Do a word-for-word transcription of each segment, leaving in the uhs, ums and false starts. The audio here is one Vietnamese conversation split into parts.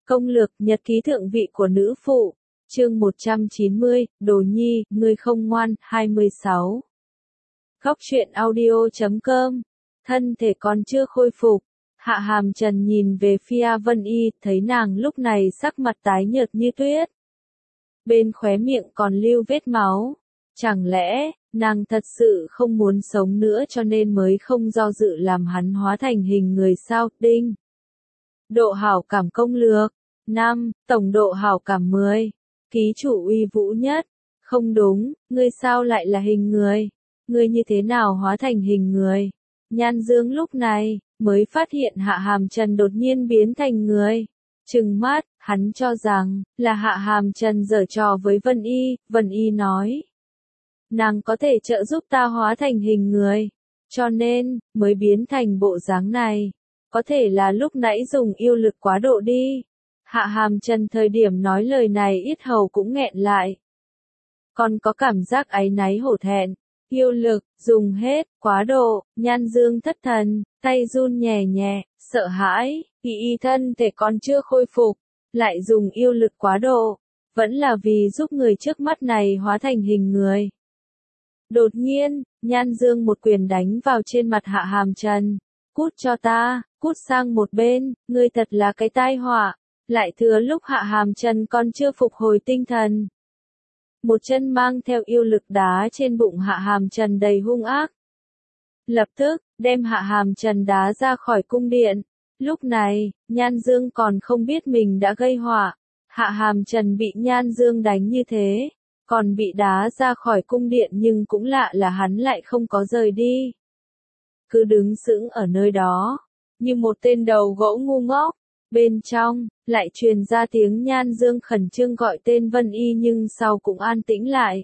Công lược nhật ký thượng vị của nữ phụ, chương một trăm chín mươi, Đồ Nhi, ngươi không ngoan, hai mươi sáu. Góc truyện audio chấm com, thân thể còn chưa khôi phục. Hạ Hàm Trần nhìn về phía Vân Y, thấy nàng lúc này sắc mặt tái nhợt như tuyết. Bên khóe miệng còn lưu vết máu. Chẳng lẽ, nàng thật sự không muốn sống nữa cho nên mới không do dự làm hắn hóa thành hình người sao? Đinh. Độ hảo cảm công lược. năm. Tổng độ hảo cảm mười. Ký chủ uy vũ nhất. Không đúng, ngươi sao lại là hình người? Ngươi như thế nào hóa thành hình người? Nhan Dương lúc này, mới phát hiện Hạ Hàm Trần đột nhiên biến thành người. Trừng mắt, hắn cho rằng, là Hạ Hàm Trần giở trò với Vân Y, Vân Y nói. Nàng có thể trợ giúp ta hóa thành hình người, cho nên, mới biến thành bộ dáng này. Có thể là lúc nãy dùng yêu lực quá độ đi. Hạ Hàm Trần thời điểm nói lời này yết hầu cũng nghẹn lại. Còn có cảm giác áy náy hổ thẹn. Yêu lực, dùng hết, quá độ, Nhan Dương thất thần, tay run nhẹ nhẹ, sợ hãi, y y thân thể còn chưa khôi phục, lại dùng yêu lực quá độ, vẫn là vì giúp người trước mắt này hóa thành hình người. Đột nhiên, Nhan Dương một quyền đánh vào trên mặt Hạ Hàm Trần. Cút cho ta, cút sang một bên, ngươi thật là cái tai họa. Lại thừa lúc Hạ Hàm Trần còn chưa phục hồi tinh thần. Một chân mang theo yêu lực đá trên bụng Hạ Hàm Trần đầy hung ác. Lập tức, đem Hạ Hàm Trần đá ra khỏi cung điện. Lúc này, Nhan Dương còn không biết mình đã gây họa. Hạ Hàm Trần bị Nhan Dương đánh như thế, còn bị đá ra khỏi cung điện nhưng cũng lạ là hắn lại không có rời đi. Cứ đứng sững ở nơi đó, như một tên đầu gỗ ngu ngốc. Bên trong, lại truyền ra tiếng Nhan Dương khẩn trương gọi tên Vân Y nhưng sau cũng an tĩnh lại.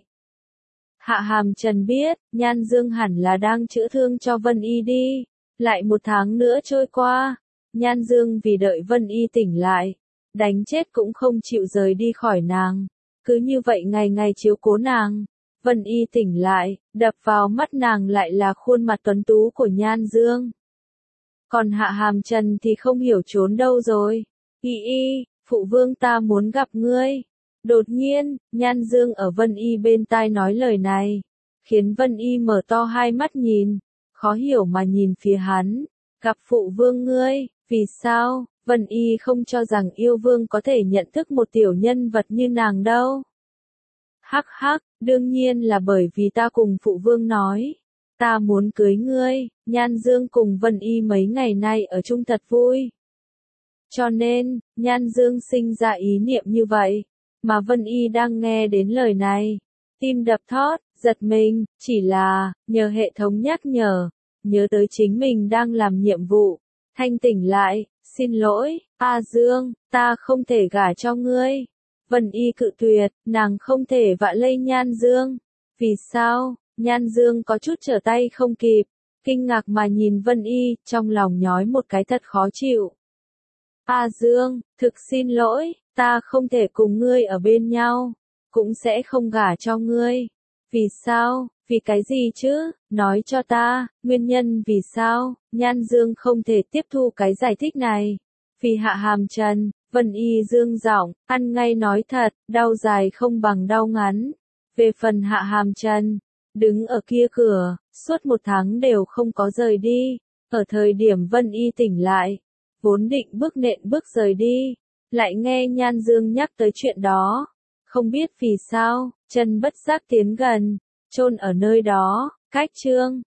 Hạ Hàm Trần biết, Nhan Dương hẳn là đang chữa thương cho Vân Y đi. Lại một tháng nữa trôi qua, Nhan Dương vì đợi Vân Y tỉnh lại, đánh chết cũng không chịu rời đi khỏi nàng. Cứ như vậy ngày ngày chiếu cố nàng. Vân Y tỉnh lại, đập vào mắt nàng lại là khuôn mặt tuấn tú của Nhan Dương. Còn Hạ Hàm Trần thì không hiểu trốn đâu rồi. Y y, phụ vương ta muốn gặp ngươi. Đột nhiên, Nhan Dương ở Vân Y bên tai nói lời này, khiến Vân Y mở to hai mắt nhìn, khó hiểu mà nhìn phía hắn. Gặp phụ vương ngươi, vì sao? Vân Y không cho rằng yêu vương có thể nhận thức một tiểu nhân vật như nàng đâu. Hắc hắc, đương nhiên là bởi vì ta cùng phụ vương nói. Ta muốn cưới ngươi. Nhan Dương cùng Vân Y mấy ngày nay ở chung thật vui. Cho nên, Nhan Dương sinh ra ý niệm như vậy. Mà Vân Y đang nghe đến lời này. Tim đập thót, giật mình, chỉ là, nhờ hệ thống nhắc nhở. Nhớ tới chính mình đang làm nhiệm vụ. Thanh tỉnh lại, xin lỗi, A Dương, ta không thể gả cho ngươi. Vân Y cự tuyệt, nàng không thể vạ lây Nhan Dương. Vì sao? Nhan Dương có chút trở tay không kịp, kinh ngạc mà nhìn Vân Y, trong lòng nhói một cái thật khó chịu. A Dương, thực xin lỗi, ta không thể cùng ngươi ở bên nhau, cũng sẽ không gả cho ngươi. Vì sao? Vì cái gì chứ? Nói cho ta, nguyên nhân vì sao? Nhan Dương không thể tiếp thu cái giải thích này. Vì Hạ Hàm Trần, Vân Y dương giọng, ăn ngay nói thật, đau dài không bằng đau ngắn. Về phần Hạ Hàm Trần, đứng ở kia cửa, suốt một tháng đều không có rời đi. Ở thời điểm Vân Y tỉnh lại, vốn định bước nện bước rời đi, lại nghe Nhan Dương nhắc tới chuyện đó. Không biết vì sao, chân bất giác tiến gần, chôn ở nơi đó, cách chương